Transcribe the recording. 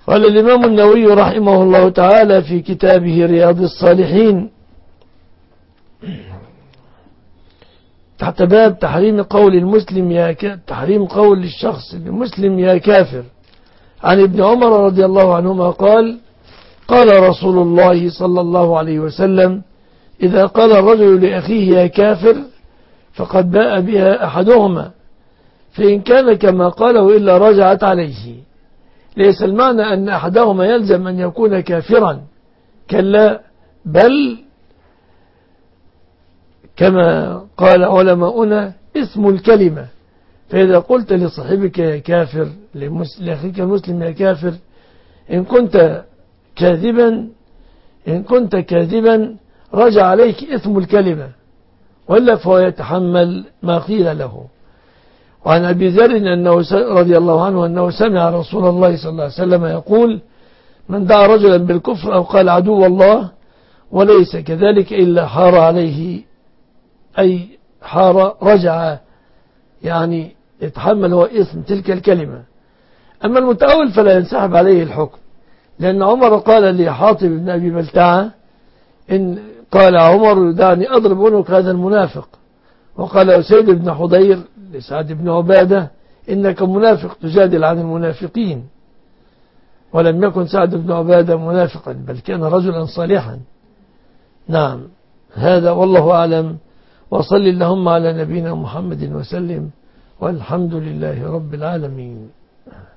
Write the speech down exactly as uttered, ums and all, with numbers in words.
قال الإمام النووي رحمه الله تعالى في كتابه رياض الصالحين تحت باب تحريم قول المسلم يا ك... تحريم قول الشخص المسلم يا كافر، عن ابن عمر رضي الله عنهما قال: قال رسول الله صلى الله عليه وسلم: إذا قال الرجل لأخيه يا كافر فقد باء بها أحدهما، فإن كان كما قاله إلا رجعت عليه. ليس المعنى أن أحدهما يلزم أن يكون كافرا، كلا، بل كما قال علماؤنا اسم الكلمة. فإذا قلت لصاحبك يا كافر، لأخيك المسلم يا كافر، إن كنت كاذبا إن كنت كاذبا رجع عليك اسم الكلمة، وإلا فهو يتحمل ما قيل له. وعن أبي ذر أنه رضي الله عنه أنه سمع رسول الله صلى الله عليه وسلم يقول: من دعا رجلا بالكفر أو قال عدو الله وليس كذلك إلا حار عليه، أي حار رجع، يعني يتحمل هو اسم تلك الكلمة. أما المتأول فلا ينسحب عليه الحكم، لأن عمر قال لحاطب بن أبي بلتعة إن قال عمر: دعني أضرب عنق هذا المنافق. وقال أسيد بن حضير لسعد بن عبادة: إنك منافق تجادل عن المنافقين. ولم يكن سعد بن عبادة منافقا، بل كان رجلا صالحا. نعم، هذا والله أعلم، وصل اللهم على نبينا محمد وسلم، والحمد لله رب العالمين.